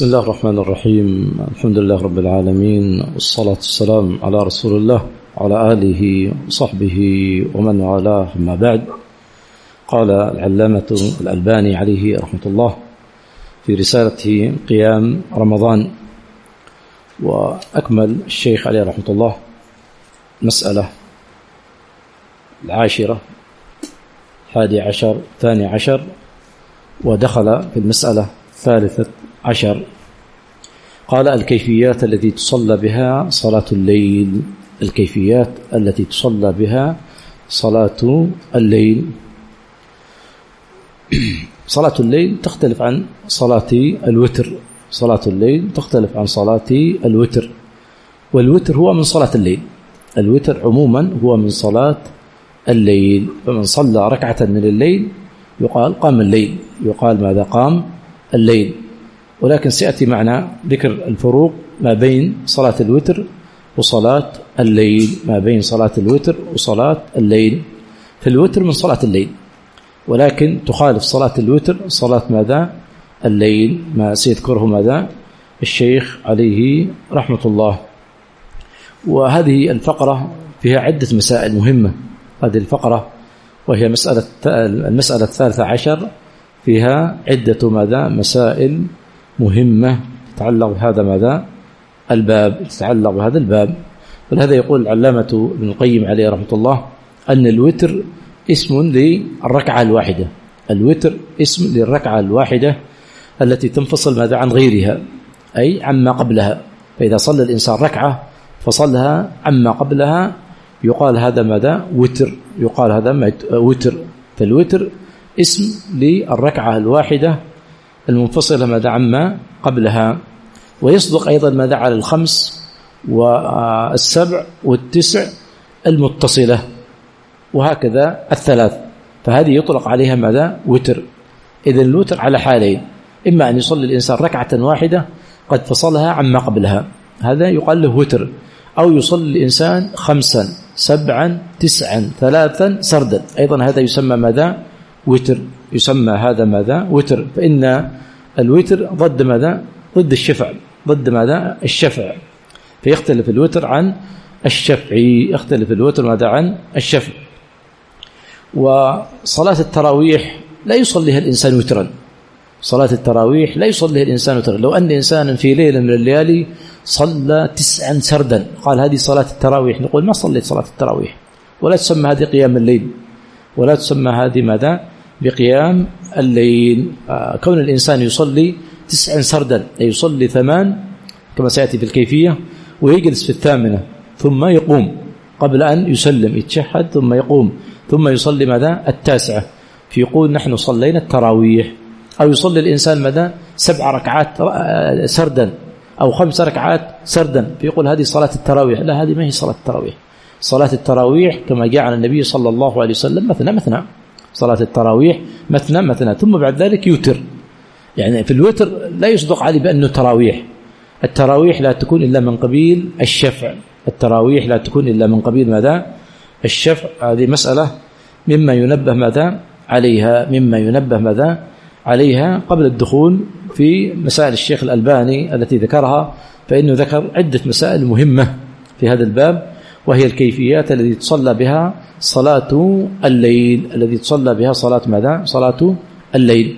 بسم الله الرحمن الرحيم. الحمد لله رب العالمين، والصلاة والسلام على رسول الله وعلى آله وصحبه ومن والاه، أما بعد. قال العلامة الألباني عليه رحمة الله في رسالته قيام رمضان، وأكمل الشيخ عليه رحمة الله مسألة 10 11 12، ودخل في المسألة 13. قال: الكيفيات التي تصلى بها صلاة الليل. الكيفيات التي تصلى بها صلاة الليل. صلاة الليل تختلف عن صلاة الوتر. صلاة الليل تختلف عن صلاة الوتر، والوتر هو من صلاة الليل. الوتر عموما هو من صلاة الليل، فمن صلى ركعة من الليل يقال قام الليل، يقال ماذا؟ قام الليل. ولكن سيأتي معنا ذكر الفروق ما بين صلاة الوتر وصلاة الليل، ما بين صلاة الوتر وصلاة الليل. فالوتر من صلاة الليل، ولكن تخالف صلاة الوتر صلاة ماذا؟ الليل، ما سيذكره ماذا؟ الشيخ عليه رحمة الله. وهذه الفقرة فيها عدة مسائل مهمة. هذه الفقرة وهي المسألة 13 فيها عدة ماذا؟ مسائل مهمة تتعلق بهذا ماذا؟ الباب، تتعلق بهذا الباب. ولهذا يقول العلامة ابن القيم عليه رحمة الله أن الوتر اسم للركعة الواحدة. الوتر اسم للركعة الواحدة التي تنفصل ماذا؟ عن غيرها، أي عما قبلها. فإذا صلى الإنسان ركعة فصلها عما قبلها يقال هذا ماذا؟ وتر، يقال هذا وتر. فالوتر اسم للركعة الواحدة المنفصلة ماذا؟ عما قبلها. ويصدق أيضا ماذا؟ على 5 و7 و9 المتصلة، وهكذا 3. فهذه يطلق عليها ماذا؟ وتر. إذن الوتر على حالين: إما أن يصلي الإنسان ركعة واحدة قد فصلها عما قبلها، هذا يقال له وتر، أو يصلي الإنسان 5 7 9 3 سردا، أيضا هذا يسمى ماذا؟ وتر. يسمى هذا ماذا؟ وتر. فإن الوتر ضد ماذا؟ ضد الشفع. ضد ماذا؟ الشفع. فيختلف الوتر عن الشفع، يختلف الوتر ماذا؟ عن الشفع. وصلاة التراويح لا يصليها الإنسان وترا. صلاة التراويح لا يصليها الإنسان وترا. لو أن إنسانا في ليلة من الليالي صلى 9 سردا قال هذه صلاة التراويح، نقول ما صليت صلاة التراويح، ولا تسمى هذه قيام الليل، ولا تسمى هذه ماذا؟ بقيام الليل. كون الإنسان يصلي 9 سردا، أي يصلي 8 كما سيأتي في الكيفية، ويجلس في 8 ثم يقوم قبل أن يسلم، يتشهد ثم يقوم، ثم يصلي ماذا؟ 9. فيقول نحن صلينا التراويح. أو يصلي الإنسان ماذا؟ 7 ركعات سردا، أو 5 ركعات سردا، فيقول هذه صلاة التراويح. لا، هذه ما هي صلاة التراويح. صلاة التراويح كما جاء عن النبي صلى الله عليه وسلم مثنى مثنى. صلاة التراويح مثنى مثنى، ثم بعد ذلك يوتر. يعني في الوتر لا يصدق عليه بأنه تراويح. التراويح لا تكون إلا من قبيل الشفع. التراويح لا تكون إلا من قبيل ماذا؟ الشفع. هذه مسألة مما ينبه ماذا؟ عليها، مما ينبه ماذا؟ عليها قبل الدخول في مسائل الشيخ الألباني التي ذكرها. فإنه ذكر عدة مسائل مهمة في هذا الباب، وهي الكيفيات التي تصلى بها صلاة الليل، التي تصلى بها صلاة ماذا؟ صلاة الليل.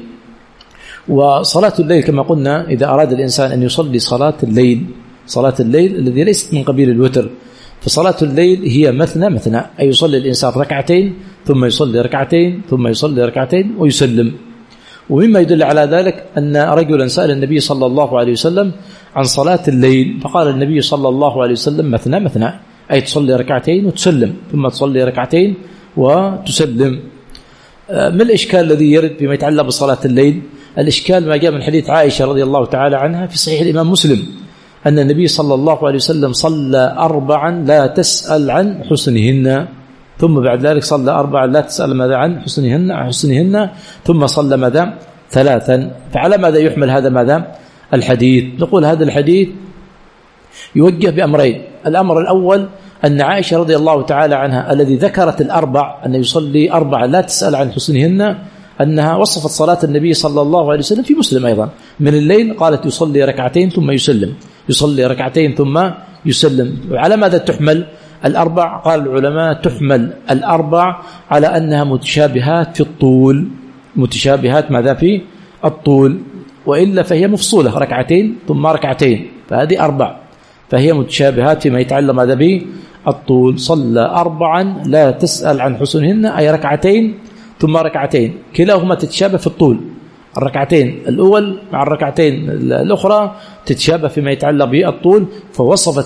وصلاة الليل كما قلنا إذا أراد الإنسان أن يصلي صلاة الليل، صلاة الليل الذي ليست من قبيل الوتر، فصلاة الليل هي مثنى مثنى، أي يصلي الإنسان 2 ركعتين ثم يصلي 2 ركعتين ثم يصلي 2 ركعتين ويسلم. ومما يدل على ذلك أن رجلا سأل النبي صلى الله عليه وسلم عن صلاة الليل، فقال النبي صلى الله عليه وسلم مثنى مثنى، أي تصلي 2 ركعتين وتسلم، ثم تصلي 2 ركعتين وتسلم. ما الإشكال الذي يرد بما يتعلق بصلاة الليل؟ الإشكال ما جاء من حديث عائشة رضي الله تعالى عنها في صحيح الإمام مسلم أن النبي صلى الله عليه وسلم صلى 4 لا تسأل عن حسنهن، ثم بعد ذلك صلى 4 لا تسأل ماذا؟ عن حسنهن، ثم صلى ماذا؟ 3. فعلى ماذا يحمل هذا ماذا؟ الحديث. نقول هذا الحديث يوجه بأمرين. الأمر الأول أن عائشة رضي الله تعالى عنها الذي ذكرت 4 أن يصلي 4 لا تسأل عن حسنهن، أنها وصفت صلاة النبي صلى الله عليه وسلم في مسلم أيضا من الليل، قالت يصلي ركعتين ثم يسلم، يصلي ركعتين ثم يسلم. وعلى ماذا تحمل الأربع؟ قال العلماء تحمل الأربع على أنها متشابهات في الطول، متشابهات ماذا في الطول، وإلا فهي مفصولة ركعتين ثم ركعتين، فهذه أربع، فهي متشابهات فيما يتعلم ماذا به الطول. صلى أربعا لا تسأل عن حسنهن، أي ركعتين ثم ركعتين، كلاهما تتشابه في الطول، الركعتين الأول مع الركعتين الأخرى تتشابه فيما يتعلق بالطول، فوصفت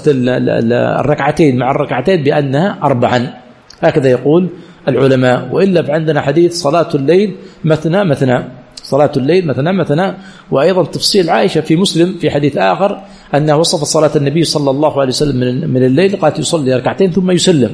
الركعتين مع الركعتين بأنها أربعا، هكذا يقول العلماء. وإلا فعندنا حديث صلاة الليل مثنى مثنى، صلاة الليل مثنى مثنى. وأيضا تفصيل عائشة في مسلم في حديث آخر أنها وصفت صلاة النبي صلى الله عليه وسلم من الليل، قالت يصلي ركعتين ثم يسلم.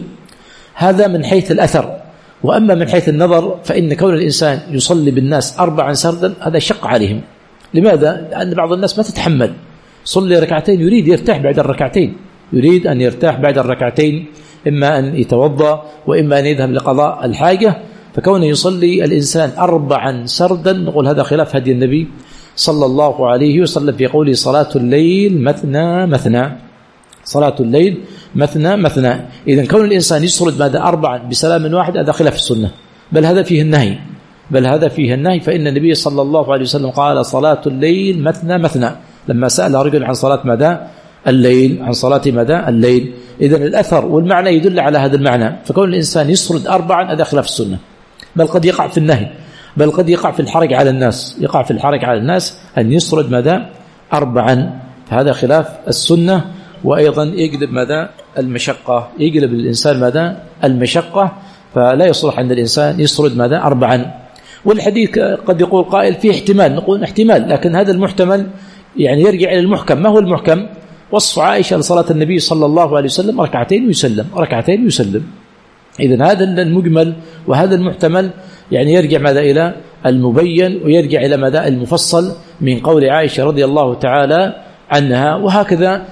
هذا من حيث الأثر. وأما من حيث النظر فإن كون الإنسان يصلي بالناس أربعا سردا هذا شق عليهم. لماذا؟ لأن بعض الناس ما تتحمل، صلي ركعتين يريد يرتاح بعد الركعتين، يريد أن يرتاح بعد الركعتين، إما أن يتوضأ وإما أن يذهب لقضاء الحاجة. فكونه يصلي الإنسان أربعا سردا نقول هذا خلاف هدي النبي صلى الله عليه وسلم في قوله صلاة الليل مثنى مثنى، صلاة الليل مثنى مثنى. إذن كون الإنسان يسرد ماذا أربعا بسلام واحد هذا خلاف السنة، بل هذا فيه النهي، بل هذا فيه النهي. فإن النبي صلى الله عليه وسلم قال صلاة الليل مثنى مثنى لما سأل رجل عن صلاة ماذا الليل، عن صلاة ماذا الليل. إذن الأثر والمعنى يدل على هذا المعنى. فكون الإنسان يسرد أربعا هذا خلاف السنة، بل قد يقع في النهي، بل قد يقع في الحرج على الناس، يقع في الحرج على الناس أن يسرد ماذا أربعا، فهذا خلاف السنة. وأيضا يقلب ماذا المشقة، يقلب الإنسان ماذا المشقة، فلا يصلح أن الإنسان يسرد ماذا أربعا. والحديث قد يقول قائل فيه احتمال، نقول احتمال، لكن هذا المحتمل يعني يرجع إلى المحكم. ما هو المحكم؟ وصف عائشة لصلاة النبي صلى الله عليه وسلم ركعتين ويسلم، ركعتين ويسلم. إذن هذا المجمل وهذا المحتمل يعني يرجع ماذا إلى المبين، ويرجع إلى ماذا المفصل من قول عائشة رضي الله تعالى عنها. وهكذا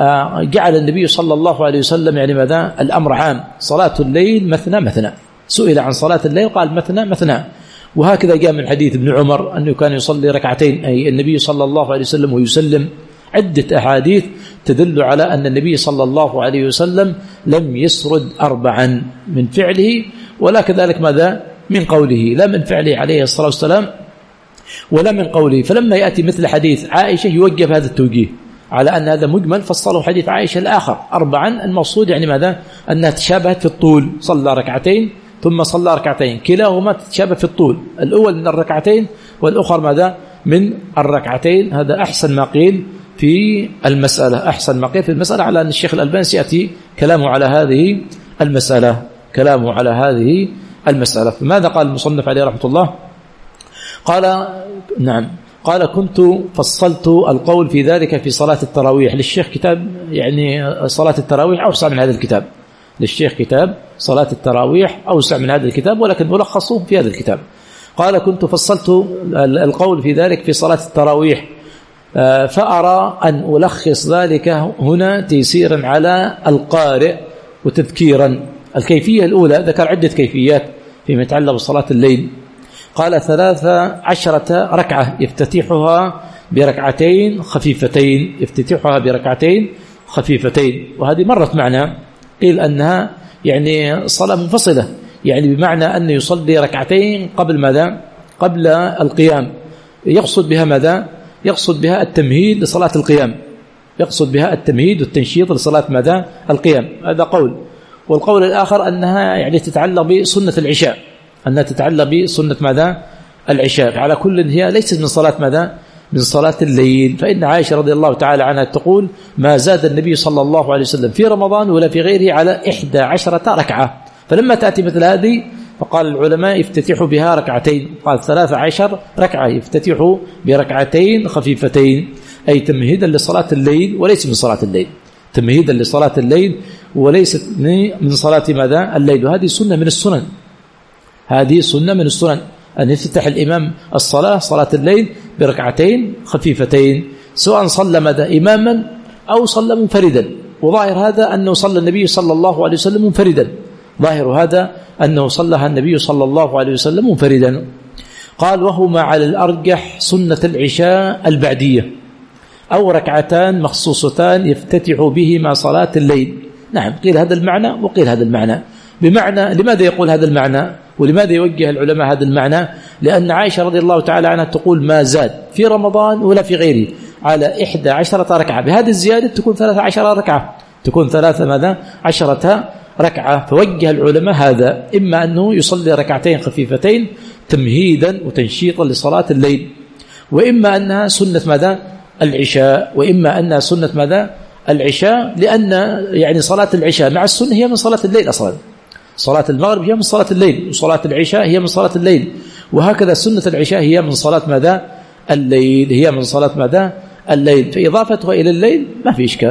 جعل النبي صلى الله عليه وسلم يعني ماذا الأمر عام، صلاة الليل مثنى مثنى، سئل عن صلاة الليل قال مثنى مثنى. وهكذا جاء من حديث ابن عمر أنه كان يصلي ركعتين أي النبي صلى الله عليه وسلم ويسلم. عدة أحاديث تدل على أن النبي صلى الله عليه وسلم لم يسرد أربعا من فعله، ولا كذلك ماذا من قوله، لا من فعله عليه الصلاة والسلام ولا من قوله. فلما يأتي مثل حديث عائشة يوجب هذا التوجيه على أن هذا مجمل، فصله حديث عائشة الآخر أربعا، المقصود يعني ماذا أنها تشابهت في الطول، صلى ركعتين ثم صلى ركعتين، كلاهما تتشابه في الطول، الأول من الركعتين والأخر ماذا من الركعتين. هذا أحسن ما قيل في المسألة، أحسن ما قيل في المسألة، على أن الشيخ الألباني سيأتي كلامه على هذه المسألة، كلامه على هذه المسألة. فماذا قال المصنف عليه رحمة الله؟ قال نعم، قال كنت فصلت القول في ذلك في صلاة التراويح. للشيخ كتاب يعني صلاة التراويح أوسع من هذا الكتاب، للشيخ كتاب صلاة التراويح أوسع من هذا الكتاب، ولكن ملخصه في هذا الكتاب. قال كنت فصلت القول في ذلك في صلاة التراويح، فأرى أن ألخص ذلك هنا تيسيرا على القارئ وتذكيرا. الكيفية الأولى ذكر عدة كيفيات فيما يتعلق بصلاة الليل. قال 13 ركعة يفتتحها بركعتين خفيفتين، يفتتحها بركعتين خفيفتين. وهذه مرت معنا، قيل أنها يعني صلاة منفصلة، يعني بمعنى أن يصلي ركعتين قبل ماذا قبل القيام. يقصد بها ماذا؟ يقصد بها التمهيد لصلاة القيام، يقصد بها التمهيد والتنشيط لصلاة ماذا القيام. هذا قول. والقول الآخر أنها يعني تتعلق بسنة العشاء، أنها تتعلق بسنة ماذا العشاء. على كل هي ليست من صلاة ماذا من صلاة الليل. فإن عائشة رضي الله تعالى عنها تقول ما زاد النبي صلى الله عليه وسلم في رمضان ولا في غيره على 11 ركعة. فلما تأتي مثل هذه فقال العلماء يفتتحوا بها ركعتين، قال 13 ركعة يفتتحوا بركعتين خفيفتين، أي تمهيدا لصلاة الليل وليس من صلاة الليل، تمهيدا لصلاة الليل وليست من صلاة ماذا الليل. وهذه سنة من السنن، هذه سنة من السنن أن يفتتح الإمام الصلاة صلاة الليل بركعتين خفيفتين، سواء صلى ماذا إماما أو صلى منفردا. وظاهر هذا أنه صلى النبي صلى الله عليه وسلم منفردا، ظاهر هذا أنه صلى النبي صلى الله عليه وسلم منفردا. قال وهما على الأرجح سنة العشاء البعدية أو ركعتان مخصوصتان يفتتح بهما صلاة الليل. نعم، قيل هذا المعنى وقيل هذا المعنى. بمعنى لماذا يقول هذا المعنى ولماذا يوجه العلماء هذا المعنى؟ لأن عائشة رضي الله تعالى عنها تقول ما زاد في رمضان ولا في غيره على 11 ركعة، بهذه الزيادة تكون 13 ركعة، تكون 13 ركعة. فوجه العلماء هذا إما أنه يصلي ركعتين خفيفتين تمهيدا وتنشيطا لصلاة الليل، وإما أنها سنة ماذا؟ العشاء، وإما أنها سنة ماذا؟ العشاء، لأن يعني صلاة العشاء مع السنة هي من صلاة الليل أصلا. صلاة المغرب هي من صلاة الليل، وصلاة العشاء هي من صلاة الليل، وهكذا سنة العشاء هي من صلاة ماذا؟ الليل، هي من صلاة ماذا؟ الليل، فإضافتها إلى الليل ما في إشكال.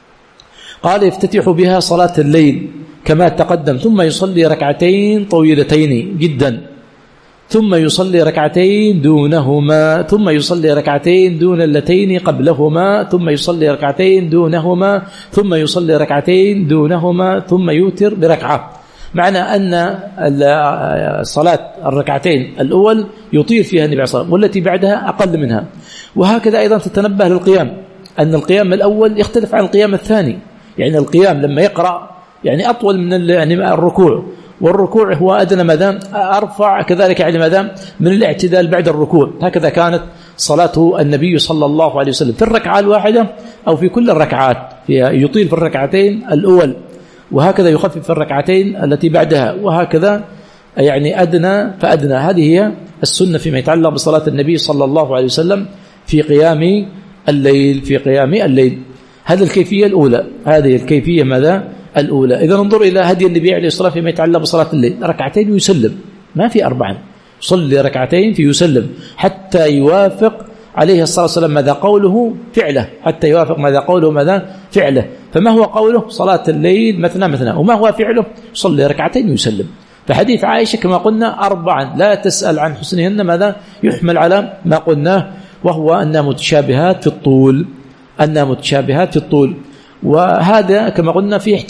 قال يفتتح بها صلاة الليل كما تقدم، ثم يصلي ركعتين طويلتين جدا، ثم يصلي ركعتين دونهما، ثم يصلي ركعتين دون اللتين قبلهما، ثم يصلي ركعتين دونهما، ثم يصلي ركعتين دونهما، ثم يوتر بركعة. معنى أن الصلاة الركعتين الأول يطيل فيها النبي صلى الله عليه وسلم، والتي بعدها أقل منها. وهكذا أيضا تتنبه للقيام، أن القيام الأول يختلف عن القيام الثاني. يعني القيام لما يقرأ يعني أطول من يعني الركوع، والركوع هو أدنى ماذا؟ أرفع، كذلك يعني ماذا؟ من الاعتدال بعد الركوع. هكذا كانت صلاته النبي صلى الله عليه وسلم في الركعة الواحدة أو في كل الركعات، يطيل في الركعتين الأول، وهكذا يخفف في الركعتين التي بعدها، وهكذا يعني أدنى فأدنى. هذه هي السنة فيما يتعلق بصلاة النبي صلى الله عليه وسلم في قيام الليل، في قيام الليل. هذه الكيفية الأولى، هذه الكيفية ماذا؟ الأولى. إذا ننظر إلى هدي النبي عليه الصلاة والسلام فيما يتعلق بصلاة الليل، ركعتين ويسلم، ما في 4، يصلي ركعتين فيسلم حتى يوافق عليه الصلاة والسلام ماذا؟ قوله فعله، حتى يوافق ماذا؟ قوله ماذا؟ فعله. فما هو قوله؟ صلاة الليل مثنى مثنى، وما هو فعله؟ يصلي ركعتين ويسلم. فحديث عائشة كما قلنا 4 لا تسأل عن حسنهن ماذا؟ يحمل على ما قلناه، وهو أنها متشابهات في الطول، أنها متشابهات في الطول. وهذا كما قلنا في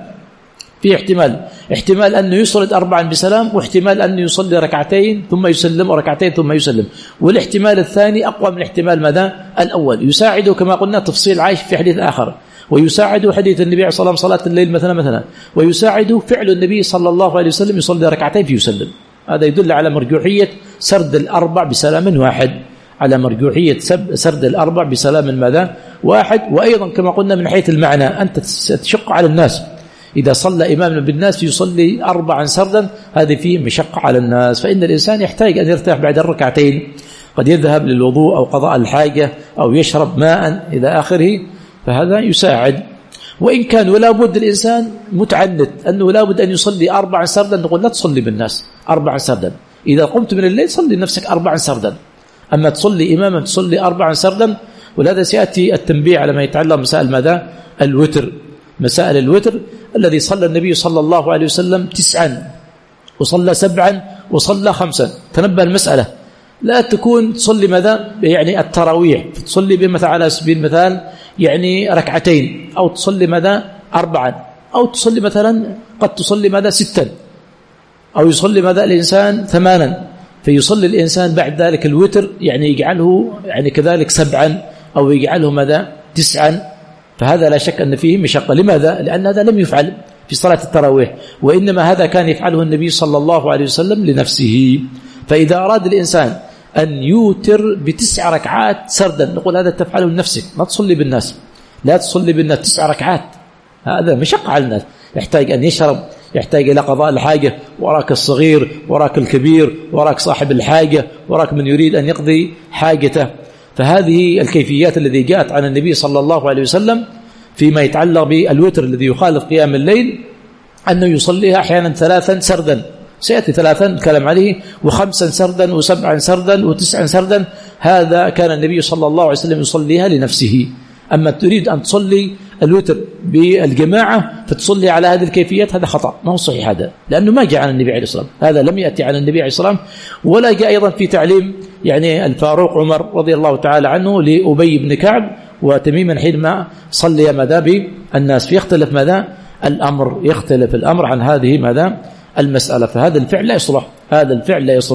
احتمال أنه يصلي 4 بسلام، واحتمال أنه يصلي ركعتين ثم يسلم وركعتين ثم يسلم. والاحتمال الثاني أقوى من الاحتمال ماذا؟ الأول. يساعده كما قلنا تفصيل عائشة في حديث آخر، ويساعده حديث النبي عليه الصلاة والسلام صلاة الليل مثلا مثلا، ويساعده فعل النبي صلى الله عليه وسلم يصلي ركعتين فيسلم. هذا يدل على مرجوحية سرد 4 بسلام واحد، على مرجوحية سرد 4 بسلام ماذا؟ واحد. وأيضا كما قلنا من حيث المعنى أنت تشق على الناس، إذا صلى إمام بالناس يصلي 4 سردا، هذه فيه مشقة على الناس، فإن الإنسان يحتاج أن يرتاح بعد الركعتين، قد يذهب للوضوء أو قضاء الحاجة أو يشرب ماء إلى آخره، فهذا يساعد. وإن كان ولا بد الإنسان متعنت أنه لا بد أن يصلي 4 سردا، نقول لا تصلي بالناس 4 سردا، إذا قمت من الليل صلي نفسك 4 سردا، أما تصلي إماما تصلي 4 سردا. ولهذا سيأتي التنبيه على ما يتعلق مسائل ماذا؟ الوتر، مسائل الوتر الذي صلى النبي صلى الله عليه وسلم 9 وصلى 7 وصلى 5. تنبه المسألة، لا تكون تصلي ماذا؟ يعني التراويح تصلي بمثل على سبيل المثال يعني ركعتين، أو تصلي ماذا؟ 4، أو تصلي مثلا قد تصلي ماذا؟ 6، أو يصلي ماذا الإنسان 8، فيصلي الإنسان بعد ذلك الوتر يعني يجعله يعني كذلك 7، أو يجعله ماذا؟ 9. فهذا لا شك أن فيه مشقة. لماذا؟ لأن هذا لم يفعل في صلاة التراويح، وإنما هذا كان يفعله النبي صلى الله عليه وسلم لنفسه. فإذا أراد الإنسان أن يوتر ب9 ركعات سردا، نقول هذا تفعله لنفسك، لا تصلي بالناس، لا تصلي بالناس 9 ركعات، هذا مشقة على الناس، يحتاج أن يشرب، يحتاج إلى قضاء الحاجة، وراك الصغير، وراك الكبير، وراك صاحب الحاجة، وراك من يريد أن يقضي حاجته. فهذه الكيفيات التي جاءت عن النبي صلى الله عليه وسلم فيما يتعلق بالوتر الذي يخالف قيام الليل، أنه يصليها أحيانا 3 سردا، سيأتي 3 الكلام عليه، و5 سردا و7 سردا و9 سردا. هذا كان النبي صلى الله عليه وسلم يصليها لنفسه. أما تريد أن تصلي الوتر بالجماعة فتصلي على هذه الكيفيات، هذا خطأ، ما هو صحيح هذا، لأنه ما جاء عن النبي عليه الصلاة والسلام، هذا لم يأتي عن النبي عليه الصلاة والسلام، ولا جاء أيضا في تعليم يعني الفاروق عمر رضي الله تعالى عنه لأبي بن كعب وتميما حينما صلي ماذا بالناس. فيختلف ماذا؟ الأمر، يختلف الأمر عن هذه ماذا؟ المسألة. فهذا الفعل لا يصلح، هذا الفعل لا يصلح.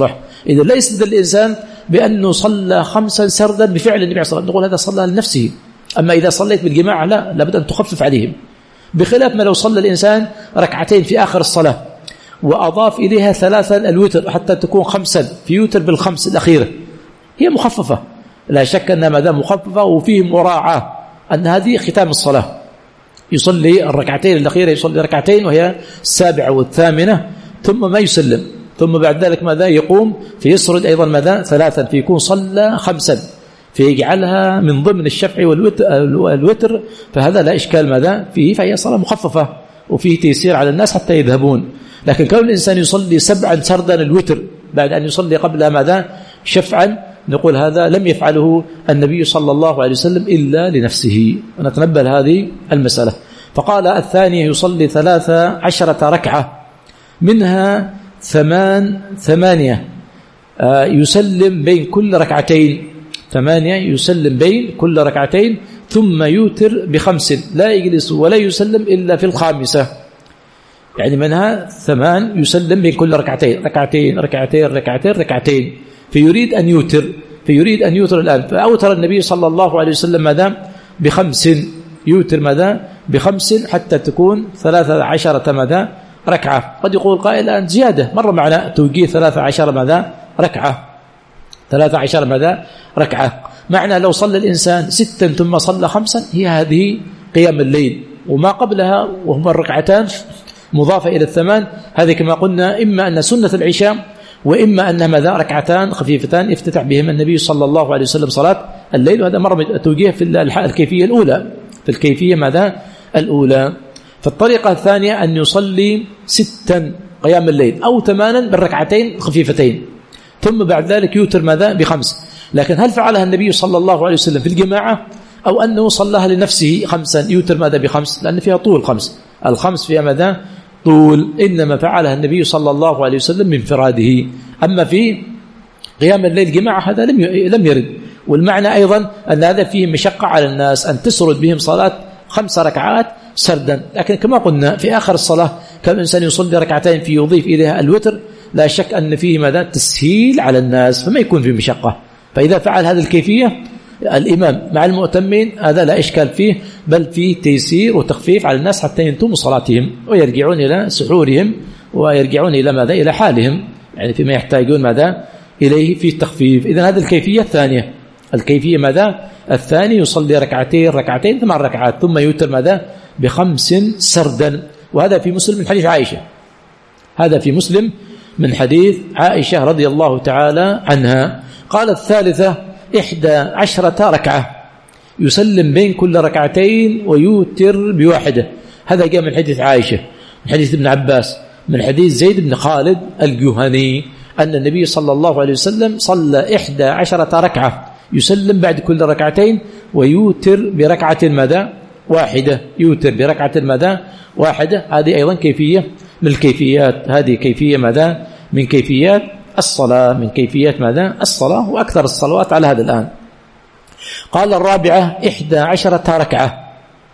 إذا لا يستدل الإنسان بأنه صلى 5 سردا بفعل النبي صلى الله عليه وسلم، نقول هذا صلى لنفسه. أما إذا صليت بالجماعة لا، لابد أن تخفف عليهم، بخلاف ما لو صلى الإنسان ركعتين في آخر الصلاة وأضاف إليها 3 الوتر حتى تكون 5 في يوتر بالخمس الأخيرة، هي مخففة، لا شك أنها ما دام مخففة وفيه مراعاة أن هذه ختام الصلاة. يصلي الركعتين الأخيرة، يصلي ركعتين وهي 7 والثامنة، ثم ما يسلم، ثم بعد ذلك ماذا يقوم فيسرد أيضا ماذا 3، فيكون صلى 5 فيجعلها من ضمن الشفع والوتر، فهذا لا إشكال ماذا فيه، فهي صلاة مخففة وفيه تيسير على الناس حتى يذهبون. لكن كون الإنسان يصلي 7 سردا الوتر بعد أن يصلي قبل ماذا شفعا، نقول هذا لم يفعله النبي صلى الله عليه وسلم إلا لنفسه، ونتنبه هذه المسألة. فقال الثانية يصلي 13 ركعة منها 8 يسلم بين كل ركعتين، 8 يسلم بين كل ركعتين، ثم يوتر ب5 لا يجلس ولا يسلم إلا في الخامسة، يعني منها 8 يسلم بين كل ركعتين، ركعتين ركعتين ركعتين ركعتين، فيريد أن يوتر الآن، فأوتر النبي صلى الله عليه وسلم ماذا ب5، يوتر ماذا ب5 حتى تكون 13 ماذا ركعة. قد يقول قائل الآن زيادة، مر معنا توجيه 13 ماذا ركعة، 13 ماذا ركعة، معنى لو صلى الإنسان 6 ثم صلى 5 هي هذه قيام الليل، وما قبلها وهما الركعتان مضافة إلى 8، هذه كما قلنا إما أن سنة العشاء وإما أن ماذا ركعتان خفيفتان افتتح بهم النبي صلى الله عليه وسلم صلاة الليل، وهذا مر توجيه في الكيفية الأولى، في الكيفية ماذا الأولى. فالطريقة الثانية أن يصلي 6 قيام الليل أو 8 بالركعتين خفيفتين، ثم بعد ذلك يوتر ماذا ب5. لكن هل فعلها النبي صلى الله عليه وسلم في الجماعة أو أنه صلىها لنفسه 5 يوتر ماذا ب5؟ لأن فيها طول 5، الخمس فيها ماذا طول، إنما فعلها النبي صلى الله عليه وسلم من انفراده. أما في قيام الليل جماعة هذا لم يرد، والمعنى أيضا أن هذا فيه مشقة على الناس أن تسرد بهم صلاة 5 ركعات سردا. لكن كما قلنا في آخر الصلاة كان الإنسان يصلي ركعتين في يضيف إليها الوتر، لا شك أن فيه ماذا تسهيل على الناس، فما يكون في مشقة. فإذا فعل هذه الكيفية الإمام مع المؤتمين هذا لا إشكال فيه، بل فيه تيسير وتخفيف على الناس حتى ينتموا صلاتهم ويرجعون إلى سحورهم ويرجعون إلى ماذا إلى حالهم، يعني فيما يحتاجون ماذا إليه في التخفيف. إذن هذه الكيفية الثانية. الكيفية ماذا الثاني يصلي ركعتين 8 ركعات ثم يوتر ماذا ب5 سردا، وهذا في مسلم من حديث عائشة، هذا في مسلم من حديث عائشة رضي الله تعالى عنها. قال الثالثة 11 ركعة يسلم بين كل ركعتين ويوتر بواحدة، هذا جاء من حديث عائشة، من حديث ابن عباس، من حديث زيد بن خالد الجهني أن النبي صلى الله عليه وسلم صلى 11 ركعة يسلم بعد كل ركعتين ويوتر بركعة ماذا واحدة، يوتر بركعة ماذا واحدة. هذه أيضا كيفية من الكيفيات، هذه كيفية ماذا من كيفيات الصلاة، من كيفيات ماذا الصلاة، وأكثر الصلوات على هذا الآن. قال الرابعة 11 ركعة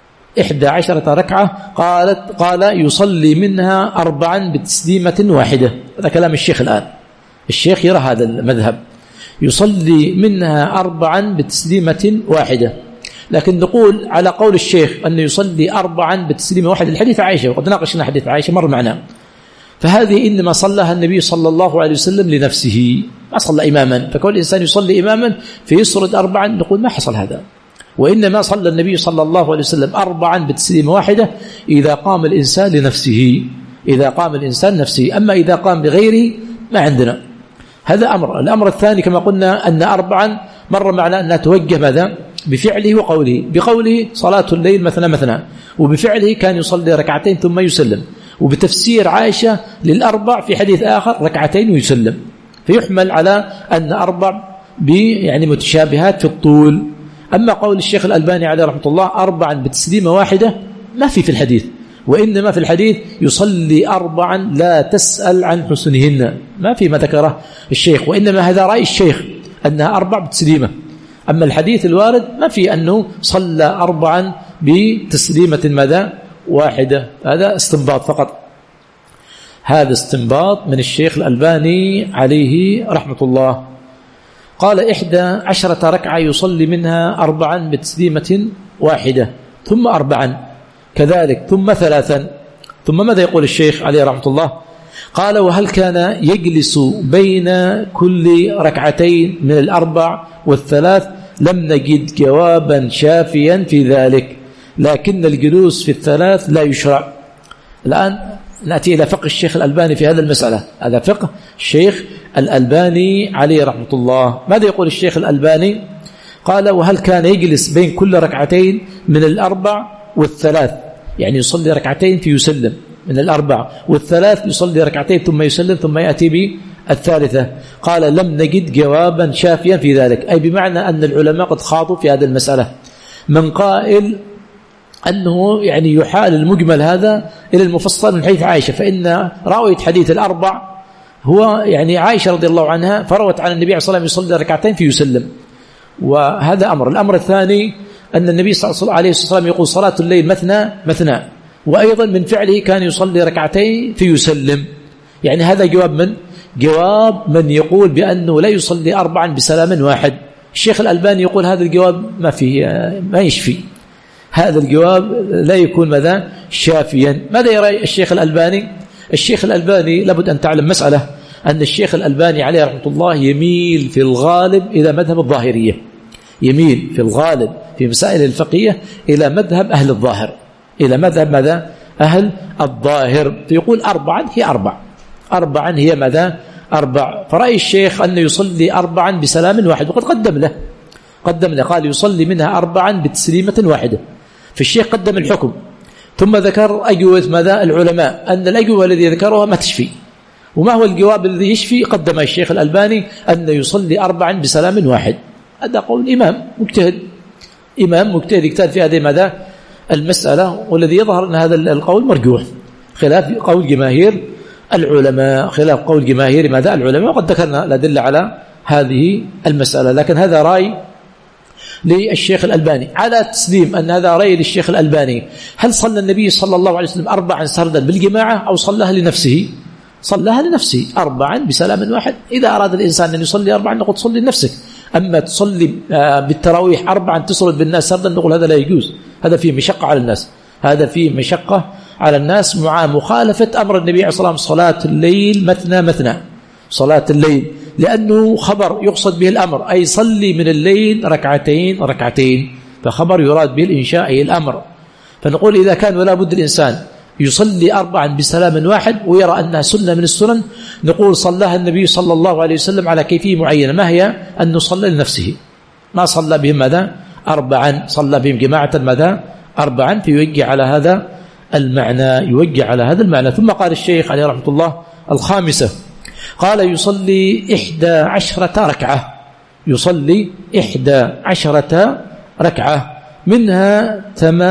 11 ركعة قال يصلي منها 4 بتسليمة واحدة. هذا كلام الشيخ الآن، الشيخ يرى هذا المذهب، يصلي منها 4 بتسليمة واحدة. لكن نقول على قول الشيخ أنه يصلي 4 بتسليمة واحدة الحديث عائشة، وقد ناقشنا حديث عائشة مر معنا، فهذه إنما صلىها النبي صلى الله عليه وسلم لنفسه، ما صلى إماما. فكل إنسان يصلي إماما فيسرد 4 نقول ما حصل هذا، وإنما صلى النبي صلى الله عليه وسلم 4 بتسليمة واحدة إذا قام الإنسان لنفسه، إذا قام الإنسان نفسه. أما إذا قام بغيره ما عندنا هذا أمر. الأمر الثاني كما قلنا أن 4 مر معنا أنها توجه ماذا بفعله وقوله. بقوله صلاة الليل مثنى، وبفعله كان يصلي 2 ثم يسلم، وبتفسير عائشة لل4 في حديث آخر 2 ويسلم، فيحمل على أن 4 يعني متشابهات في الطول. أما قول الشيخ الألباني عليه رحمة الله 4 بتسليمة واحدة ما في الحديث، وإنما في الحديث يصلي 4 لا تسأل عن حسنهن، ما في ما ذكره الشيخ، وإنما هذا رأي الشيخ أنها 4 بتسليمة. أما الحديث الوارد ما في أنه صلى 4 بتسليمة ماذا واحدة، هذا استنباط فقط. هذا استنباط من الشيخ الألباني عليه رحمة الله. قال 11 ركعة يصلي منها 4 بتسليمة واحدة، ثم 4 كذلك، ثم 3. ثم ماذا يقول الشيخ عليه رحمة الله؟ قال: وهل كان يجلس بين كل ركعتين من 4 والثلاث؟ لم نجد جوابا شافيا في ذلك، لكن الجلوس في الثلاث لا يشرع. الآن نأتي إلى فقه الشيخ الألباني في هذا المسألة. هذا فقه الشيخ الألباني عليه رحمة الله. ماذا يقول الشيخ الألباني؟ قال: وهل كان يجلس بين كل ركعتين من 4 والثلاث، يعني يصلي ركعتين فيسلم من 4 والثلاث يصلي ركعتين ثم يسلم ثم يأتي بالثالثة. قال: لم نجد جوابا شافيا في ذلك، أي بمعنى أن العلماء قد خاضوا في هذه المسألة. من قائل أنه يعني يحال المجمل هذا إلى المفصل من حيث عائشة، فإن راوية حديث 4 هو يعني عائشة رضي الله عنها، فروت عن النبي صلى الله عليه وسلم يصلي ركعتين فيسلم، وهذا أمر. الأمر الثاني أن النبي صلى الله عليه وسلم يقول: صلاة الليل مثنى مثنى، وأيضا من فعله كان يصلي ركعتين فيسلم. يعني هذا جواب من يقول بأنه لا يصلي 4 بسلام واحد. الشيخ الألباني يقول هذا الجواب ما يشفي، هذا الجواب لا يكون ماذا شافيا. ماذا يرى الشيخ الألباني؟ الشيخ الألباني لابد أن تعلم مسألة، أن الشيخ الألباني عليه رحمة الله يميل في الغالب إلى مذهب الظاهرية، يميل في الغالب في مسائل الفقهية إلى مذهب أهل الظاهر، إلى مذهب ماذا؟ أهل الظاهر. فيقول 4 هي 4 هي ماذا؟ 4. فرأي الشيخ أن يصلي 4 بسلام واحد، وقد قدم له قال يصلي منها 4 بتسليمة واحدة. فالشيخ قدم الحكم، ثم ذكر أجوبة ماذا؟ العلماء، أن الأجوبة الذي ذكرها ما تشفي. وما هو الجواب الذي يشفي؟ قدم الشيخ الألباني أن يصلي 4 بسلام واحد. هذا قول إمام مجتهد اجتهد في هذه ماذا؟ المسألة، والذي يظهر أن هذا القول مرجوح خلاف قول جماهير العلماء، ماذا؟ العلماء. وقد ذكرنا الأدلة على هذه المسألة، لكن هذا رأي للشيخ الألباني على تسليم أن هذا رأي للشيخ الألباني. هل صلى النبي صلى الله عليه وسلم 4 سردا بالجماعة أو صلىها لنفسه؟ صلىها لنفسه 4 بسلام واحد. إذا أراد الإنسان أن يصلي 4 نقول صلي لنفسك، أما تصلي بالتراويح 4 تسرد بالناس سردا نقول هذا لا يجوز، هذا فيه مشقة على الناس، مع مخالفة أمر النبي عليه الصلاة والسلام صلاة الليل مثنى، صلاة الليل، لأنه خبر يقصد به الأمر، أي صلي من الليل ركعتين، فخبر يراد به الإنشاء أي الأمر. فنقول إذا كان ولا بد الإنسان يصلي 4 بسلام واحد ويرى أنها سنة من السنن، نقول صلاها النبي صلى الله عليه وسلم على كيفية معينة، ما هي؟ أن نصلي لنفسه، ما صلى بهم ماذا؟ 4، صلى بهم جماعة ماذا؟ 4. فيوجه على هذا المعنى. ثم قال الشيخ عليه رحمة الله: 5 قال يصلي 11 ركعة، يصلي 11 ركعة، منها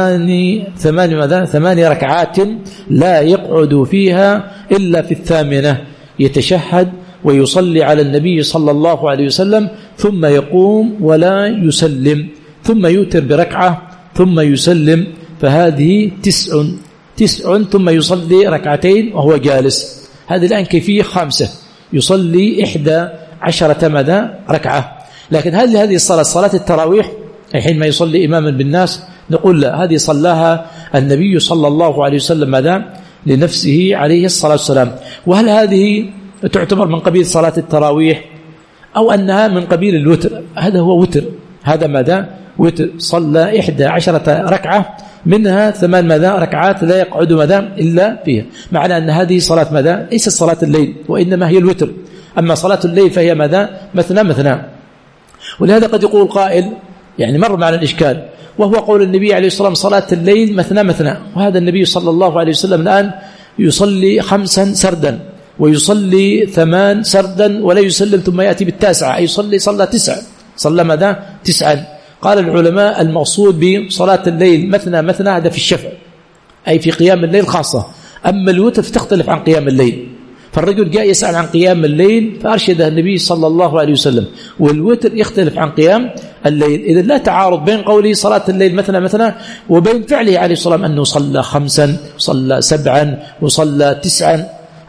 8 ركعات لا يقعد فيها إلا في 8، يتشهد ويصلي على النبي صلى الله عليه وسلم ثم يقوم ولا يسلم، ثم يوتر بركعة ثم يسلم، فهذه 9 ثم يصلي 2 وهو جالس. هذه الآن كيفية 5، يصلي 11 ركعة. لكن هل هذه صلاة التراويح حينما يصلي إماما بالناس؟ نقول لا، هذه صلاها النبي صلى الله عليه وسلم ماذا؟ لنفسه عليه الصلاة والسلام. وهل هذه تعتبر من قبيل صلاة التراويح أو أنها من قبيل الوتر؟ هذا هو وتر، هذا ماذا؟ وتر. صلى 11 ركعة، منها 8 ركعات لا يقعد ماذا؟ إلا فيها، معنى أن هذه صلاة ماذا؟ ليست صلاة الليل، وإنما هي الوتر. أما صلاة الليل فهي ماذا؟ مثنى. ولهذا قد يقول قائل، يعني مر معنا الإشكال، وهو قول النبي عليه الصلاة والسلام صلاة الليل مثنى، وهذا النبي صلى الله عليه وسلم الآن يصلي 5 سردا ويصلي 8 سردا ولا يسلم ثم يأتي بال9، أي صلى 9، صلى ماذا؟ 9. قال العلماء المقصود بصلاة الليل مثنى هذا في الشفع، أي في قيام الليل خاصة. أما الوتر فتختلف عن قيام الليل، فالرجل جاء يسأل عن قيام الليل فأرشده النبي صلى الله عليه وسلم، والوتر يختلف عن قيام الليل. إذن لا تعارض بين قوله صلاة الليل مثنى وبين فعله عليه الصلاة والسلام أنه صلى 5 صلى 7 وصلى 9.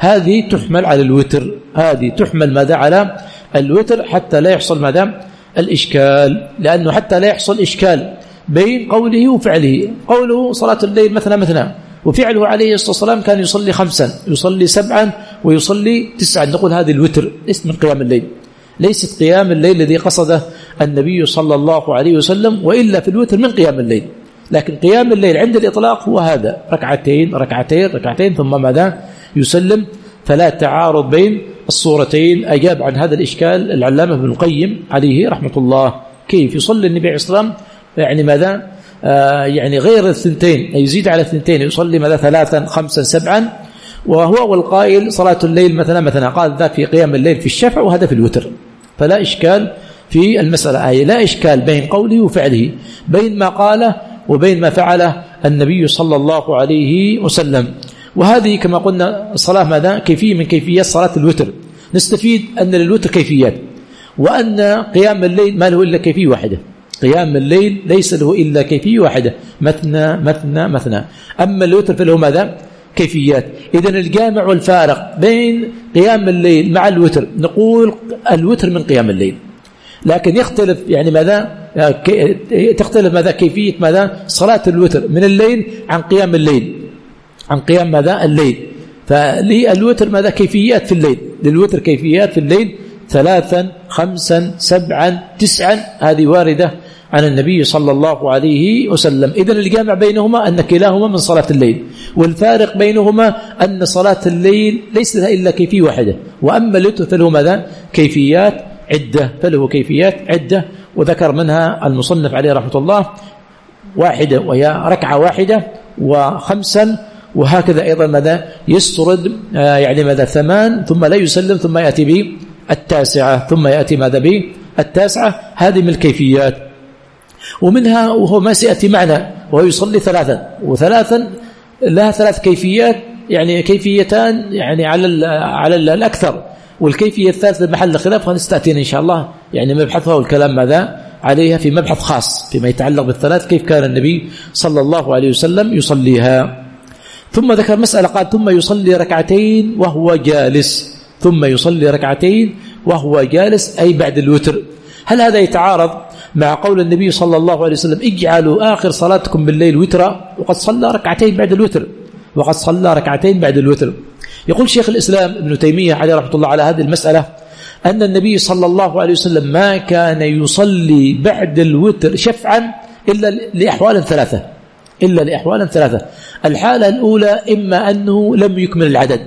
هذه تحمل على الوتر، هذه تحمل ماذا على الوتر حتى لا يحصل ماذا الإشكال، لأنه حتى لا يحصل إشكال بين قوله وفعله. قوله صلاة الليل مثنى مثنى، وفعله عليه الصلاة والسلام كان يصلي 5، يصلي 7، ويصلي 9. نقول هذه الوتر ليست من قيام الليل، ليست قيام الليل الذي قصده النبي صلى الله عليه وسلم، وإلا في الوتر من قيام الليل. لكن قيام الليل عند الإطلاق هو هذا، ركعتين ركعتين ركعتين ثم ماذا يسلم، فلا تعارض بين الصورتين. أجاب عن هذا الإشكال العلامة ابن القيم عليه رحمة الله. كيف يصلي النبي عليه الصلاة والسلام يعني ماذا يعني غير الثنتين، يزيد على الثنتين، يصلي ماذا 3 5 7، وهو والقائل صلاة الليل مثلا مثلا، قال ذا في قيام الليل في الشفع وهذا في الوتر. فلا إشكال في المسألة، أي لا إشكال بين قوله وفعله، بين ما قاله وبين ما فعله النبي صلى الله عليه وسلم. وهذه كما قلنا الصلاة ماذا كيفية من كيفيات صلاة الوتر. نستفيد أن للوتر كيفيات، وأن قيام الليل ما له إلا كيفية واحدة. قيام الليل ليس له إلا كيفية واحدة، مثنى مثنى مثنى. أما الوتر فله ماذا كيفيات. إذن الجامع والفارق بين قيام الليل مع الوتر، نقول الوتر من قيام الليل، لكن يختلف يعني ماذا تختلف ماذا كيفية ماذا صلاة الوتر من الليل عن قيام الليل، عن قيام ماذا الليل. فللوتر ماذا كيفيات في الليل، للوتر كيفيات في الليل 3 5 7 9، هذه واردة عن النبي صلى الله عليه وسلم. إذن الجامع بينهما أن كلاهما من صلاة الليل، والفارق بينهما أن صلاة الليل ليس لها إلا كيفية واحدة، وأما الوتر فله ماذا كيفيات عدة، فله كيفيات عدة، وذكر منها المصنف عليه رحمة الله 1 وهي ركعة واحدة و5، وهكذا أيضا ماذا يسترد يعني ماذا 8 ثم لا يسلم ثم يأتي به 9 ثم يأتي ماذا به 9. هذه من الكيفيات. ومنها وهو ما سيأتي معنا وهو يصلي 3، و3 لها 3 كيفيات، يعني كيفيتان يعني على الأكثر، والكيفية الثالثة محل خلاف ونستأتينا إن شاء الله يعني مبحثها والكلام ماذا عليها في مبحث خاص فيما يتعلق بالثلاث، كيف كان النبي صلى الله عليه وسلم يصليها. ثم ذكر مسألة قال ثم يصلي ركعتين وهو جالس، ثم يصلي ركعتين وهو جالس أي بعد الوتر. هل هذا يتعارض مع قول النبي صلى الله عليه وسلم اجعلوا آخر صلاتكم بالليل وترا، وقد صلى ركعتين بعد الوتر، وقد صلى ركعتين بعد الوتر؟ يقول شيخ الإسلام ابن تيمية عليه رحمة الله على هذه المسألة أن النبي صلى الله عليه وسلم ما كان يصلي بعد الوتر شفعا إلا لأحوال 3، إلا لأحوال 3. الحالة الأولى إما أنه لم يكمل العدد،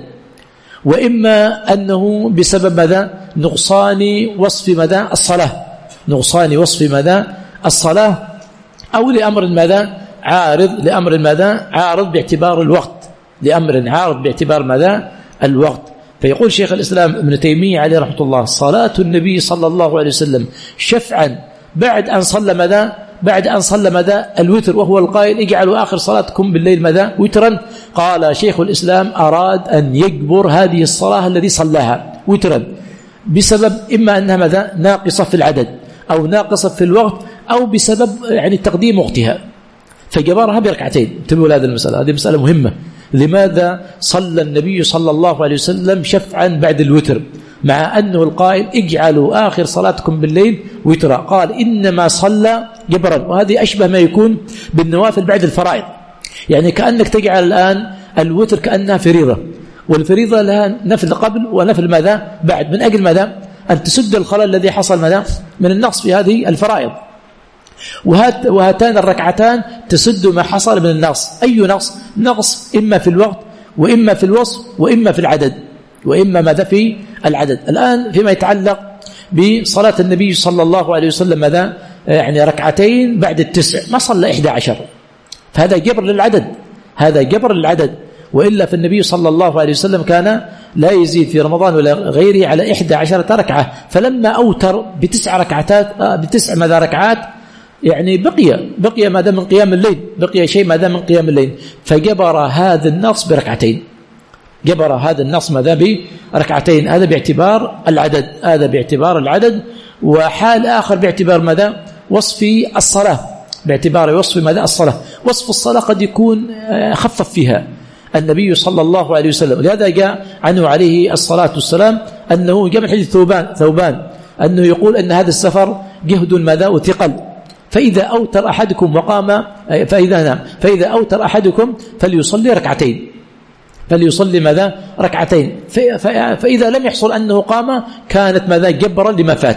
وإما أنه بسبب ماذا نقصان وصف ماذا الصلاة، نقصان وصف ماذا الصلاة، أو لأمر ماذا عارض، لأمر ماذا عارض باعتبار الوقت، لأمر عارض باعتبار ماذا الوقت. فيقول شيخ الإسلام ابن تيمية عليه رحمة الله صلاة النبي صلى الله عليه وسلم شفعا بعد أن صلى ماذا، بعد أن صلى ماذا الوتر، وهو القائل اجعلوا آخر صلاتكم بالليل ماذا وترا. قال شيخ الإسلام أراد أن يجبر هذه الصلاة الذي صلاها وترا بسبب إما أنها ماذا ناقصة في العدد أو ناقصة في الوقت أو بسبب يعني تقديم وقتها، فجبرها بركعتين. انتبهوا لهذه المسألة، هذه مسألة مهمة. لماذا صلى النبي صلى الله عليه وسلم شفعا بعد الوتر مع أنه القائل اجعلوا آخر صلاتكم بالليل وترا؟ قال إنما صلى جبرا، وهذه أشبه ما يكون بالنوافل بعد الفرائض، يعني كأنك تجعل الآن الوتر كأنها فريضة، والفريضة لها نفل قبل ونفل ماذا بعد، من أجل ماذا أن تسد الخلل الذي حصل ماذا من النقص في هذه الفرائض. وهاتان الركعتان تسد ما حصل من النقص. أي نقص؟ نقص إما في الوقت وإما في الوصف وإما في العدد، وإما ماذا في العدد. الآن فيما يتعلق بصلاة النبي صلى الله عليه وسلم ماذا يعني ركعتين بعد 9، ما صلى 11، فهذا جبر للعدد، هذا جبر للعدد. وإلا فالنبي صلى الله عليه وسلم كان لا يزيد في رمضان ولا غيره على 11 ركعة، فلما أوتر ب9 ركعات ب9 ماذا ركعات يعني بقي ماذا من قيام الليل، بقي شيء ماذا من قيام الليل، فجبر هذا النقص بركعتين، جبر هذا النقص ماذا بركعتين. هذا باعتبار العدد، هذا باعتبار العدد. وحال آخر باعتبار ماذا وصف الصلاة، باعتبار وصف ماذا الصلاة. وصف الصلاة قد يكون خفف فيها، النبي صلى الله عليه وسلم. لهذا جاء عنه عليه الصلاة والسلام أنه جاء من حديث ثوبان أنه يقول أن هذا السفر جهد ماذا وثقل، فإذا أوتر أحدكم وقام فإذا أوتر أحدكم فليصلي ركعتين، فليصلي ماذا ركعتين، فإذا لم يحصل أنه قام كانت ماذا جبرا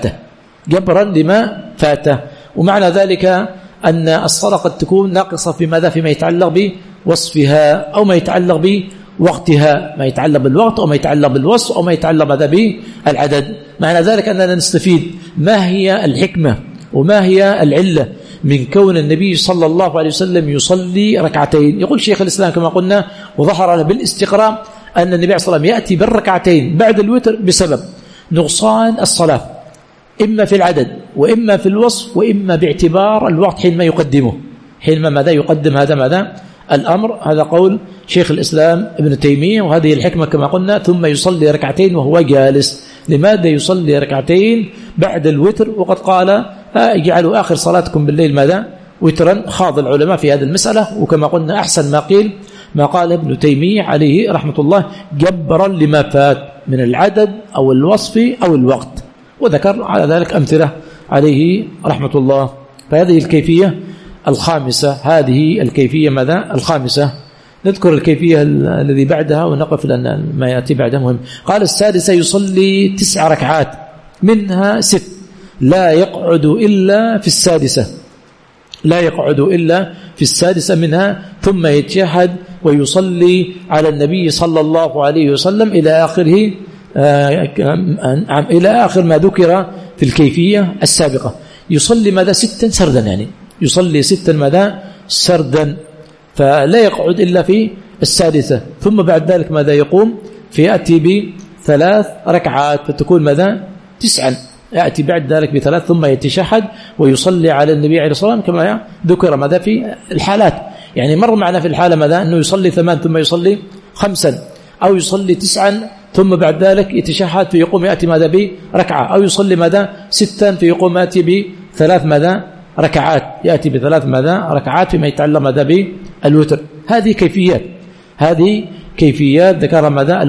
لما فاته. ومعنى ذلك أن الصلاة قد تكون ناقصة في ماذا، فيما يتعلق بوصفها أو ما يتعلق بوقتها، ما يتعلق بالوقت أو ما يتعلق بالوصف أو ما يتعلق ماذا بالعدد. معنى ذلك أننا نستفيد ما هي الحكمة وما هي العلة من كون النبي صلى الله عليه وسلم يصلي ركعتين. يقول شيخ الإسلام كما قلنا وظهر لنا بالاستقراء أن النبي صلى الله عليه وسلم يأتي بالركعتين بعد الوتر بسبب نقصان الصلاة، إما في العدد وإما في الوصف وإما باعتبار الوقت حينما يقدمه، حينما ماذا يقدم هذا الأمر. هذا قول شيخ الإسلام ابن تيمية، وهذه الحكمة كما قلنا. ثم يصلي ركعتين وهو جالس. لماذا يصلي ركعتين بعد الوتر وقد قال اجعلوا آخر صلاتكم بالليل ماذا وترا؟ خاض العلماء في هذه المسألة، وكما قلنا أحسن ما قال ابن تيمية عليه رحمة الله جبرا لما فات من العدد أو الوصف أو الوقت، وذكر على ذلك أمثلة عليه رحمة الله. فهذه الكيفية الخامسة، هذه الكيفية ماذا الخامسة. نذكر الكيفية الذي بعدها ونقف لأن ما يأتي بعدها مهم. قال السادسة يصلي 9 ركعات منها 6 لا يقعد إلا في السادسة منها، ثم يتشهد ويصلي على النبي صلى الله عليه وسلم إلى آخر ما ذكر في الكيفية السابقة. يصلي ماذا 6 سردا، يعني يصلي 6 ماذا سردا، فلا يقعد إلا في السادسة. ثم بعد ذلك ماذا يقوم فيأتي ب3 ركعات فتكون ماذا 9. يأتي بعد ذلك ب3 ثم يتشهد ويصلي على النبي عليه الصلاة والسلام كما ذكر ماذا في الحالات. يعني مر معنا في الحالة ماذا أنه يصلي 8 ثم يصلي 5، أو يصلي 9 ثم بعد ذلك يتشهد فيقوم يأتي ماذا بركعة، أو يصلي ماذا 6 فيقوم يأتي ب3 ماذا ركعات، يأتي ب3 ماذا ركعات فيما يتعلق ماذا بالوتر. هذه كيفيات ذكرها ماذا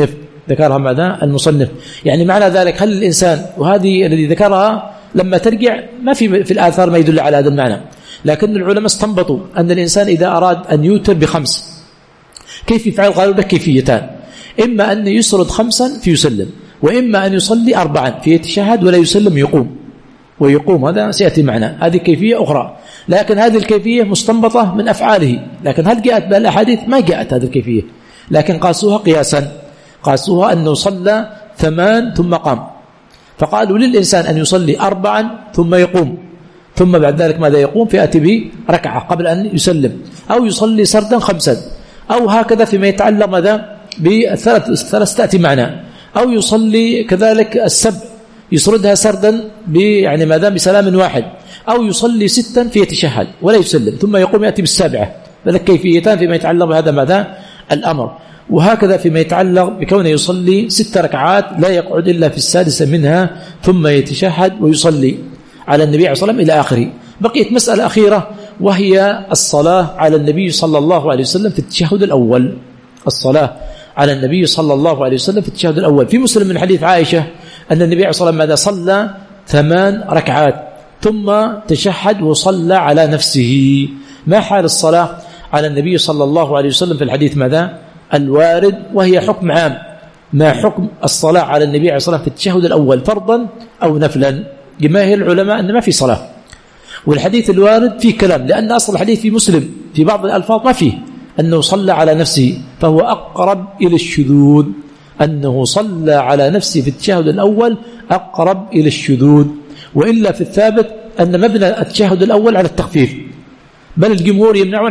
المصنف. يعني معنى ذلك هل الإنسان، وهذه الذي ذكرها لما ترجع ما في الآثار ما يدل على هذا المعنى، لكن العلماء استنبطوا أن الإنسان إذا أراد أن يوتر ب5 كيف يفعل؟ قالوا له كيفيتان، إما أن يسرد 5 فيسلم، وإما أن يصلي 4 فيتشهد ولا يسلم ويقوم. هذا سيأتي معنا، هذه كيفية أخرى، لكن هذه الكيفية مستنبطة من أفعاله. لكن هل جاءت بها الأحاديث؟ ما جاءت هذه الكيفية، لكن قاسوها قياسا، قاسوها أنه صلى 8 ثم قام، فقالوا للإنسان أن يصلي 4 ثم يقوم، ثم بعد ذلك ماذا يقوم فيأتي بركعة قبل أن يسلم، أو يصلي سردا 5، أو هكذا فيما يتعلق ماذا بالثلاث تأتي معنا، أو يصلي كذلك 7 يسردها سردا يعني ماذا بسلام واحد، أو يصلي 6 فيتشهد ولا يسلم ثم يقوم يأتي ب7. ذلك كيفيتان فيما يتعلق بهذا ماذا الأمر. وهكذا فيما يتعلق بكونه يصلي 6 ركعات لا يقعد إلا في السادسة منها ثم يتشهد ويصلي على النبي عليه الصلاة والسلام إلى آخره. بقيت مسألة أخيرة وهي الصلاة على النبي صلى الله عليه وسلم في التشهد الأول. الصلاة على النبي صلى الله عليه وسلم في التشهد الأول. في مسلم من حديث عائشة أن النبي عليه الصلاة والسلام ماذا صلى 8 ركعات ثم تشهد وصلى على نفسه. ما حال الصلاة على النبي صلى الله عليه وسلم في الحديث ماذا الوارد، وهي حكم عام. ما حكم الصلاة على النبي عليه الصلاة والسلام في التشهد الأول فرضا أو نفلا؟ جماهير العلماء أن ما في صلاة، والحديث الوارد فيه كلام، لأن أصل الحديث في مسلم في بعض الألفاظ ما فيه أنه صلى على نفسه، فهو أقرب إلى الشذوذ. أنه صلى على نفسه في التشهد الأول أقرب إلى الشذوذ، وإلا في الثابت أن مبنى التشهد الأول على التخفيف، بل الجمهور يمنعون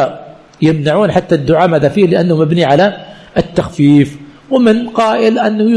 حتى الدعاء ماذا فيه لأنه مبني على التخفيف. ومن قائل أنه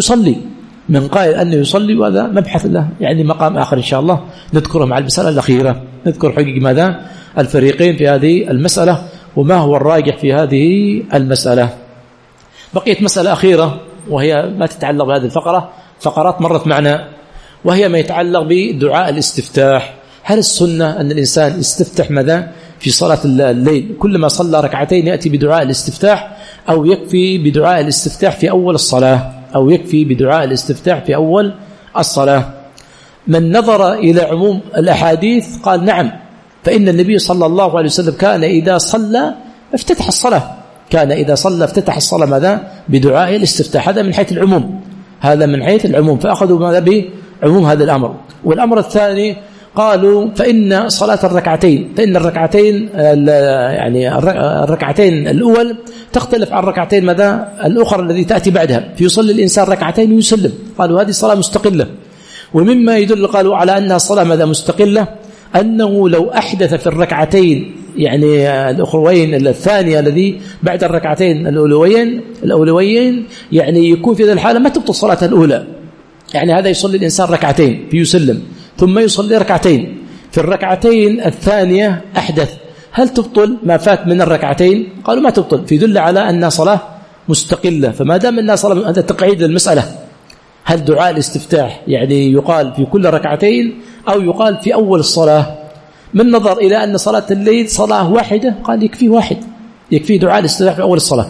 يصلي، وهذا مبحث له يعني مقام آخر إن شاء الله نذكره مع المسألة الأخيرة، نذكر حقيقة ماذا الفريقين في هذه المسألة وما هو الراجح في هذه المسألة. بقيت مسألة أخيرة وهي ما تتعلق بهذه الفقرة، فقرات مرت معنا، وهي ما يتعلق بدعاء الاستفتاح. هل السنة أن الإنسان يستفتح ماذا في صلاة الليل؟ كلما صلى ركعتين يأتي بدعاء الاستفتاح، أو يكفي بدعاء الاستفتاح في أول الصلاة، أو يكفي بدعاء الاستفتاح في أول الصلاة. من نظر إلى عموم الأحاديث قال نعم، فإن النبي صلى الله عليه وسلم كان إذا صلى افتتح الصلاة، كان إذا صلى افتتح الصلاة ماذا؟ بدعاء الاستفتاح. هذا من حيث العموم، هذا من حيث العموم، فأخذوا ماذا بعموم هذا الأمر. والأمر الثاني قالوا فإن صلاة الركعتين، فإن الركعتين يعني الركعتين الأول تختلف عن الركعتين ماذا الأخرى الذي تأتي بعدها، فيصلي الإنسان ركعتين ويسلم، قالوا هذه صلاة مستقلة. ومما يدل قالوا على أنها صلاة ماذا مستقلة، أنه لو أحدث في الركعتين يعني الأخروين الثانية الذي بعد الركعتين الأولويين يعني يكون في هذه الحالة ما تبطل صلاة الأولى. يعني هذا يصلي الإنسان ركعتين فيسلم، ثم يصلي ركعتين، في الركعتين الثانية أحدث، هل تبطل ما فات من الركعتين؟ قالوا ما تبطل، فيدل على أنها صلاة مستقلة. فما دام أنها صلاة، هذا تقعيد للمسألة، هل دعاء الاستفتاح يعني يقال في كل ركعتين أو يقال في أول الصلاة؟ من نظر إلى أن صلاة الليل صلاة واحدة قال يكفي واحد، يكفي دعاء الاستفتاح في أول الصلاة.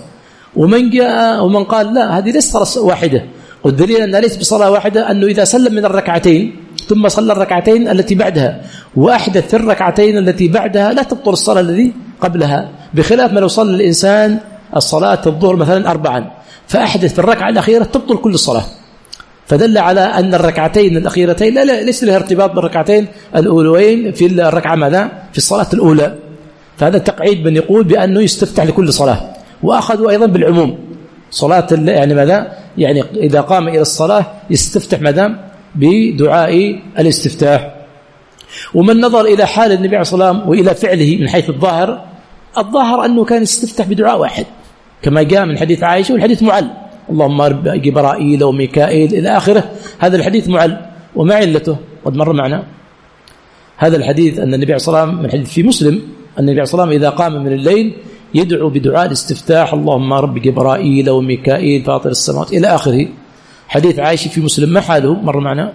ومن قال لا، هذه ليست صلاة واحدة، والدليل أنها ليست بصلاة واحدة أنه إذا سلم من الركعتين ثم صلى الركعتين التي بعدها وأحدث في الركعتين التي بعدها لا تبطل الصلاة التي قبلها، بخلاف ما لو صلى الإنسان الصلاة الظهر مثلا 4 فأحدث في الركعة الأخيرة تبطل كل الصلاة. فدل على أن الركعتين الأخيرتين ليس لها ارتباط بالركعتين الأولوين في الركعة ماذا في الصلاة الأولى. فهذا التقعيد من يقول بأنه يستفتح لكل صلاة. وأخذوا أيضا بالعموم صلاة يعني ماذا يعني إذا قام إلى الصلاة يستفتح ماذا بدعاء الاستفتاح. ومن نظر إلى حال النبي عليه الصلاة والسلام وإلى فعله من حيث الظاهر أنه كان يستفتح بدعاء واحد كما جاء من حديث عائشة، والحديث معل، اللهم رب جبرائيل وميكائيل إلى آخره. هذا الحديث معل، وما علته قد مر معنا هذا الحديث أن النبي عليه الصلاة والسلام من حديث في مسلم أن النبي عليه الصلاة والسلام إذا قام من الليل يدعو بدعاء الاستفتاح اللهم رب جبرائيل وميكائيل فاطر السماوات إلى آخره. حديث عائشة في مسلم ما حاله مر معنا،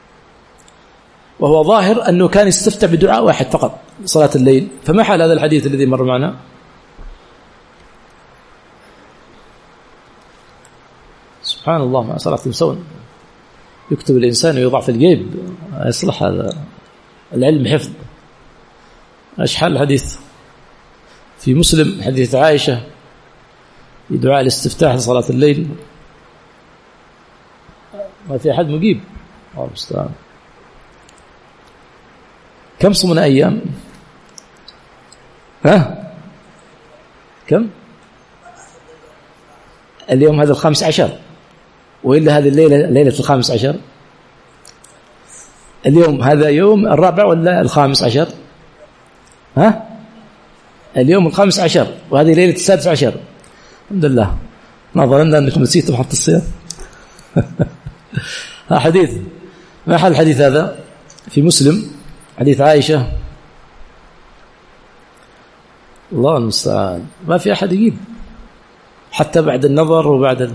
وهو ظاهر أنه كان يستفتح بدعاء واحد فقط صلاة الليل. فما حال هذا الحديث الذي مر معنا؟ سبحان الله ما صلاة يمسون، يكتب الإنسان ويوضع في الجيب، يصلح هذا العلم حفظ. ايش حال الحديث في مسلم حديث عائشة بدعاء الاستفتاح صلاة الليل؟ ما في أحد مجيب؟ الله المستعان. كم صمنا أيام؟ كم؟ اليوم هذا 15، وإلا هذه الليلة ليلة 15. اليوم هذا يوم 4 ولا 15؟ اليوم 15 وهذه ليلة 16. الحمد لله، ما ظننا أنكم نسيتم حتى الصيام. حديث ما حال الحديث هذا في مسلم حديث عائشة؟ الله المستعان، ما في أحد يجيب حتى بعد النظر وبعد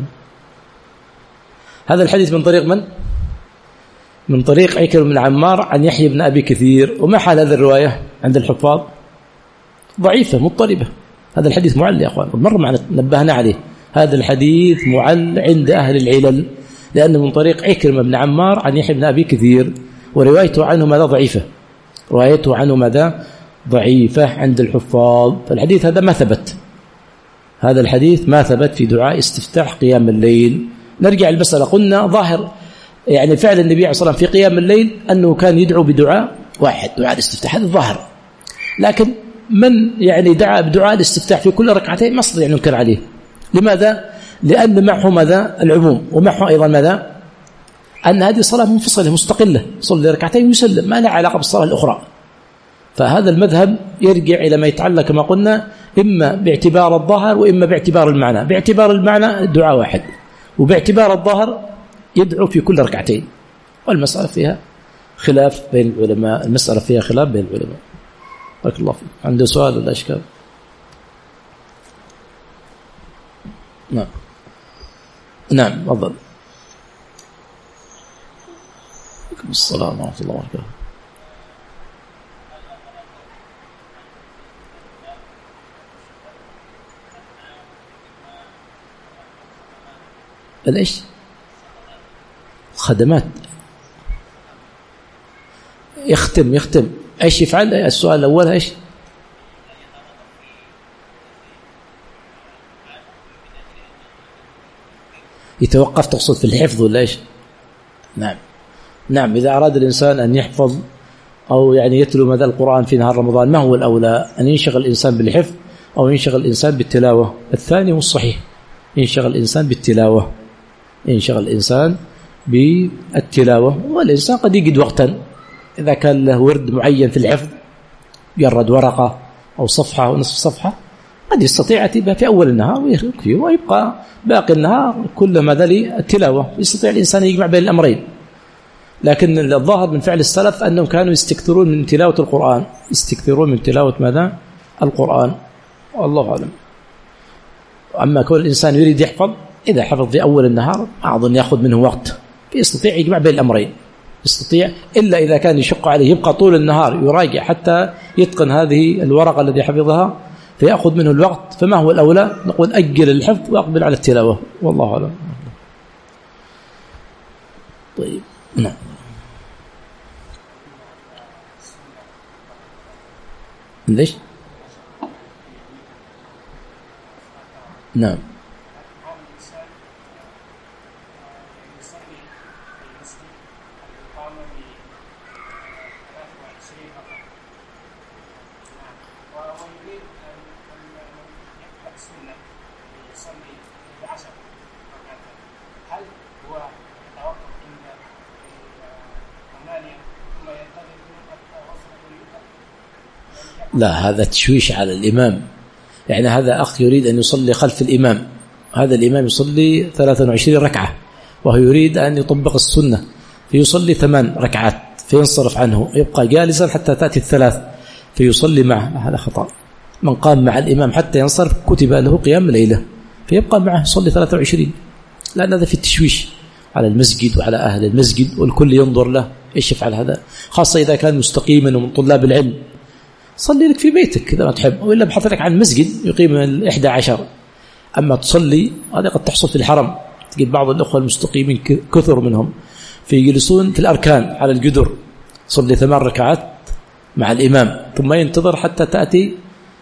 هذا الحديث من طريق من؟ من طريق عكرمة بن عمار عن يحيى بن أبي كثير. وما حال هذه الرواية عند الحفاظ؟ ضعيفة مضطربة. هذا الحديث معل يا أخوان، مرة معنا نبهنا عليه، هذا الحديث معل عند أهل العلل لأنه من طريق عكرمة بن عمار عن يحيى بن أبي كثير، وروايته عنه ماذا ضعيفة، روايته عنه ماذا ضعيفة عند الحفاظ. فالحديث هذا ما ثبت، هذا الحديث ما ثبت في دعاء استفتاح قيام الليل. نرجع المسألة، قلنا ظاهر يعني فعل النبي عليه الصلاة والسلام في قيام الليل أنه كان يدعو بدعاء واحد، دعاء الاستفتاح، هذا الظاهر. لكن من يعني دعا بدعاء الاستفتاح في كل ركعتين ما استطيع أن ينكر عليه. لماذا؟ لأن معه ماذا العموم، ومعه أيضا ماذا أن هذه صلاة منفصلة مستقلة، صلي ركعتين ويسلم، ما لها علاقة بالصلاة الأخرى. فهذا المذهب يرجع إلى ما يتعلق كما قلنا إما باعتبار الظاهر وإما باعتبار المعنى. باعتبار المعنى دعاء واحد، وباعتبار الظاهر يدعو في كل ركعتين. والمسألة فيها خلاف بين العلماء، المسألة فيها خلاف بين العلماء. بارك الله فيك. عنده سؤال ولا إشكال؟ نعم تفضل. السلام ورحمة الله وبركاته. الإيش؟ خدمات. يختم إيش يفعل؟ السؤال الأول إيش؟ يتوقف تقصد في الحفظ ولا إيش؟ نعم إذا أراد الإنسان أن يحفظ أو يعني يتلو مدى القرآن في نهار رمضان، ما هو الأولى؟ أن ينشغل الإنسان بالحفظ أو ينشغل الإنسان بالتلاوة؟ الثاني هو الصحيح، ينشغل الإنسان بالتلاوة، ينشغل الإنسان بالتلاوة. والإنسان قد يجد وقتا إذا كان له ورد معين في الحفظ، يجرد ورقة أو صفحة أو نصف صفحة، قد يستطيع أتيبها في أول النهار ويكفي، ويبقى باقي النهار كل مدى للتلاوة. يستطيع الإنسان يجمع بين الأمرين. لكن الظاهر من فعل السلف أنهم كانوا يستكثرون من تلاوة القرآن، يستكثرون من تلاوة ماذا؟ القرآن، والله أعلم. أما كل الإنسان يريد يحفظ، إذا حفظ في أول النهار ما أظن يأخذ منه وقت، يستطيع يجمع بين الأمرين، يستطيع، إلا إذا كان يشق عليه يبقى طول النهار يراجع حتى يتقن هذه الورقة التي حفظها فيأخذ منه الوقت. فما هو الأولى؟ نقول أجل الحفظ وأقبل على التلاوة، والله أعلم. طيب نعم. ليش؟ نعم. لا، هذا تشويش على الإمام. يعني هذا أخ يريد أن يصلي خلف الإمام، هذا الإمام يصلي 23 ركعة وهو يريد أن يطبق السنة فيصلي 8 ركعات فينصرف عنه، يبقى جالسا حتى تأتي الثلاث فيصلي معه. هذا خطأ. من قام مع الإمام حتى ينصرف كتب له قيام ليلة، فيبقى معه يصلي 23، لأن هذا في التشويش على المسجد وعلى أهل المسجد، والكل ينظر له إيش يفعل هذا، خاصة إذا كان مستقيما ومن طلاب العلم. صلي لك في بيتك إذا ما تحب، وإلا بحث لك عن مسجد يقيم 11. أما تصلي هذا قد تحصل في الحرم، تجد بعض الأخوة المستقيمين كثر منهم فيجلسون في الأركان على الجدر، صلي 8 ركعات مع الإمام ثم ينتظر حتى تأتي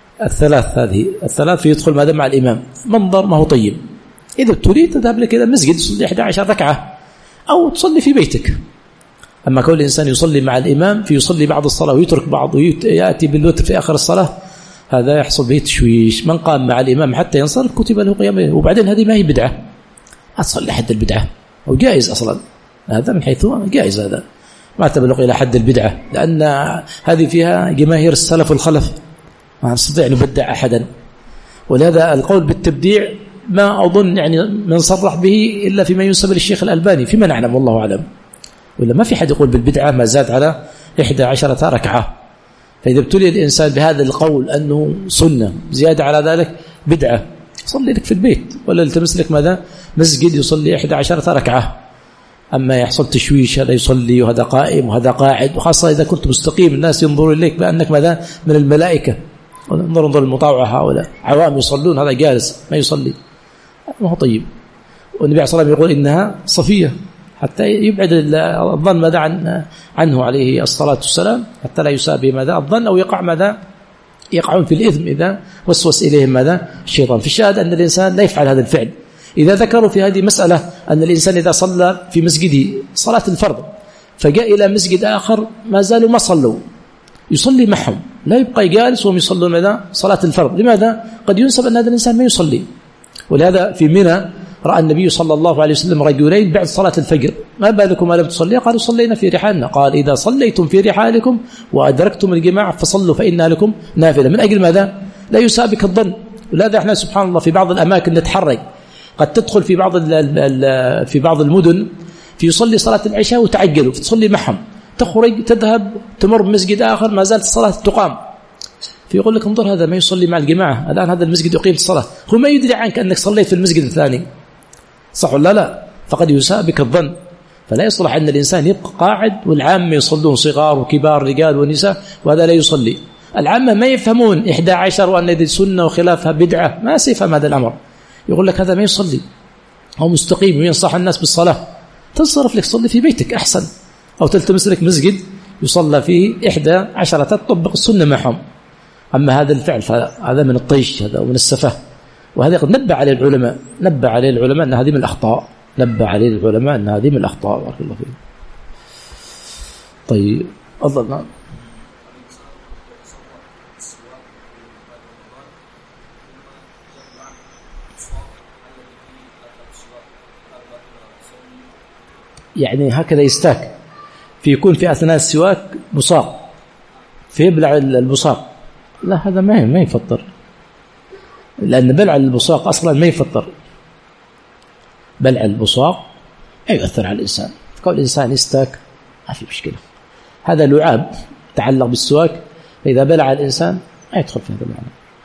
هذه الثلاث فيدخل ماذا مع الإمام. منظر ما هو طيب. إذا تريد تذهب لك إلى المسجد تصلي 11 ركعة أو تصلي في بيتك. أما كل إنسان يصلي مع الإمام فيصلي بعض الصلاة ويترك بعض ويأتي بالوتر في آخر الصلاة، هذا يحصل به تشويش. من قام مع الإمام حتى ينصرف كتب له قيامه. وبعدين هذه ما هي بدعة، أصل حد البدعة أو جائز أصلا، هذا من حيث جائز، هذا ما تبلغ إلى حد البدعة، لأن هذه فيها جماهير السلف والخلف، ما نستطيع نبدع أحدا. ولهذا القول بالتبديع ما أظن يعني من صرح به إلا فيما ينسب للشيخ الألباني فيما نعلم، والله أعلم. ولا ما في حد يقول بالبدعة ما زاد على 11 ركعة. فإذا ابتلي الإنسان بهذا القول أنه سنة زيادة على ذلك بدعة، صلي لك في البيت ولا التمس لك ماذا مسجد يصلي 11 ركعة. أما يحصل تشويش، هذا يصلي وهذا قائم وهذا قاعد، وخاصة إذا كنت مستقيم الناس ينظرون إليك بأنك ماذا من الملائكة، انظر المطاوعة، هؤلاء عوام يصلون هذا جالس ما يصلي، ما هو طيب. والنبي صلى الله عليه وسلم يقول إنها صفية، حتى يبعد الظن ماذا عنه عليه الصلاة والسلام، حتى لا يسابه ماذا الظن أو يقع ماذا يقعون في الإثم إذا وسوس إليهم ماذا الشيطان. في الشاهد أن الإنسان لا يفعل هذا الفعل. إذا ذكروا في هذه مسألة أن الإنسان إذا صلى في مسجده صلاة الفرض فجاء إلى مسجد آخر ما زالوا ما صلوا، يصلي معهم، لا يبقى جالس وهم يصلون ماذا صلاة الفرض. لماذا؟ قد ينسب أن هذا الإنسان ما يصلي. ولهذا في منى رأى النبي صلى الله عليه وسلم رجلين بعد صلاة الفجر، ما بالكم لم تصلي؟ قالوا صلينا في رحالنا. قال إذا صليتم في رحالكم وأدركتم الجماعة فصلوا فإنها لكم نافلة. من أجل ماذا؟ لا يسابك الظن. ولهذا احنا سبحان الله في بعض الأماكن نتحرج، قد تدخل في بعض المدن في يصلي صلاة العشاء وتعجلوا فتصلي معهم، تخرج تذهب تمر بمسجد آخر ما زالت الصلاة تقام، فيقول لك انظر هذا ما يصلي مع الجماعة، الآن هذا المسجد يقيم الصلاة، هو ما يدري عنك أنك صليت في المسجد الثاني، صح ولا لا؟ فقد يسابك الظن. فلا يصلح أن الإنسان يبقى قاعد والعامة يصلون صغار وكبار رجال ونساء وهذا لا يصلي. العامة ما يفهمون 11 وأن هذه سنة وخلافها بدعة، ما سيفهم هذا الأمر، يقول لك هذا ما يصلي. أو مستقيم وينصح الناس بالصلاة، تنصرف لك صلي في بيتك أحسن، أو تلتمس لك مسجد يصلى فيه 11 تطبق السنة معهم. أما هذا الفعل فهذا من الطيش، هذا من السفه، وهذا قد نبه عليه العلماء أن هذه من الأخطاء، بارك الله فيك. طيب أفضل. يعني هكذا يستاك، يكون في أثناء السواك بصاق فيبلع البصاق، لا هذا ما يفطر، لأن بلع البصاق أصلا ما يفطر. بلع البصاق يؤثر على الإنسان، كون الإنسان يستاك ما في مشكلة، هذا لعاب تعلق بالسواك، فإذا بلع الإنسان ما يدخل في هذا المعنى.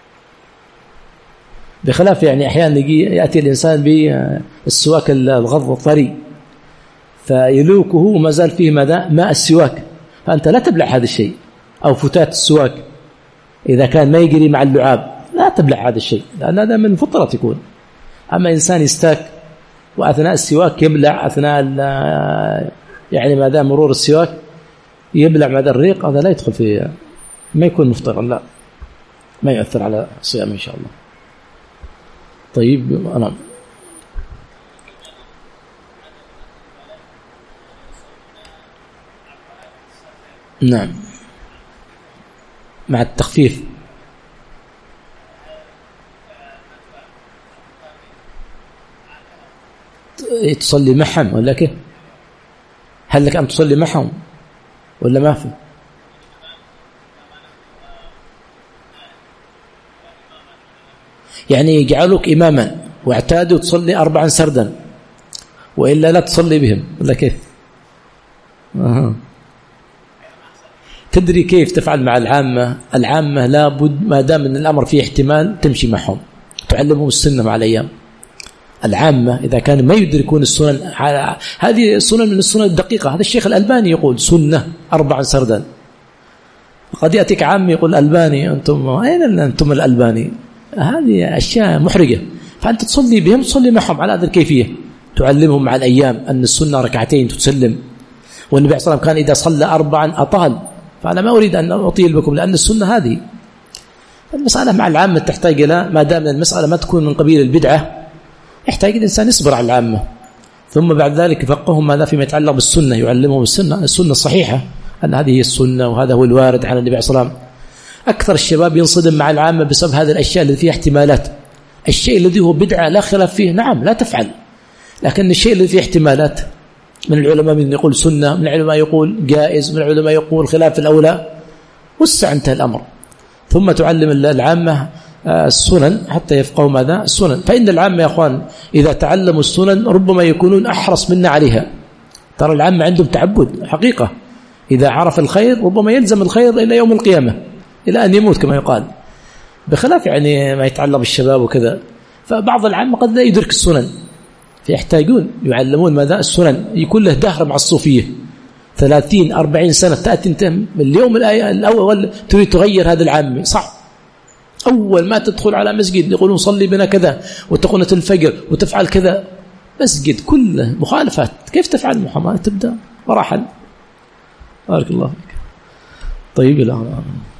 بخلاف يعني أحيانا يأتي الإنسان بالسواك الغض الطري فيلوكه وما زال فيه ماء السواك، فأنت لا تبلع هذا الشيء، أو فتات السواك إذا كان ما يجري مع اللعاب لا تبلع هذا الشيء، لأن هذا من فطرة يكون. أما إنسان يستاك وأثناء السواك يبلع، أثناء يعني ما دام مرور السواك يبلع مع الريق، هذا لا يدخل في، ما يكون مفطرا، لا ما يؤثر على الصيام إن شاء الله. طيب أنا نعم مع التخفيف. تصلي معهم ولا كيف؟ هل لك أن تصلي معهم ولا ما في؟ يعني يجعلوك إماما واعتادوا تصلي 4 سردا وإلا لا تصلي بهم ولا كيف؟ تدري كيف تفعل مع العامة لابد ما دام ان الأمر فيه احتمال تمشي معهم، تعلمهم السنة مع الأيام. العامة إذا كانوا ما يدركون السنن، هذه السنن من السنن الدقيقة، هذا الشيخ الألباني يقول سنة 4 سردا، قد يأتيك عام يقول الألباني أنتم أين أنتم الألباني؟ هذه أشياء محرجة، فأنت تصلي بهم، تصلي معهم على هذه الكيفية، تعلمهم مع الأيام أن السنة 2 ركعتين تسلم، والنبي صلى الله عليه وسلم كان إذا صلى 4 أطال، فأنا ما أريد أن أطيل بكم لأن السنة هذه. المسألة مع العامة تحتاج إلى، ما دام المسألة ما تكون من قبيل البدعة، يحتاج الإنسان يصبر على العامة، ثم بعد ذلك يفقههم ماذا فيما يتعلق بالسنة، يعلمهم السنة الصحيحة، أن هذه هي السنة وهذا هو الوارد عن النبي صلى الله عليه وسلم. أكثر الشباب ينصدم مع العامة بسبب هذه الأشياء التي فيها احتمالات. الشيء الذي هو بدعة لا خلاف فيه نعم لا تفعل، لكن الشيء الذي فيه احتمالات، من العلماء من يقول سنة، من العلماء يقول جائز، من العلماء يقول خلاف الأولى، وسع انتهى الأمر. ثم تعلم العامة السنن حتى يفقهوا ماذا السنن، فإن العامة يا أخوان إذا تعلموا السنن ربما يكونون أحرص منا عليها. ترى العامة عندهم تعبد حقيقة، إذا عرف الخير ربما يلزم الخير إلى يوم القيامة، إلى أن يموت كما يقال، بخلاف يعني ما يتعلق بالشباب وكذا. فبعض العامة قد لا يدرك السنن، فيحتاجون يعلمون ماذا السنن، يكون له دهر مع الصوفية 30-40 سنة، تأتي انت من اليوم الأول تريد تغير هذا العامة، صعب. أول ما تدخل على مسجد يقولون صلي بنا كذا وتقنة الفجر وتفعل كذا، مسجد كله مخالفات، كيف تفعل محمد؟ تبدأ مراحل. بارك الله فيك. طيب الآن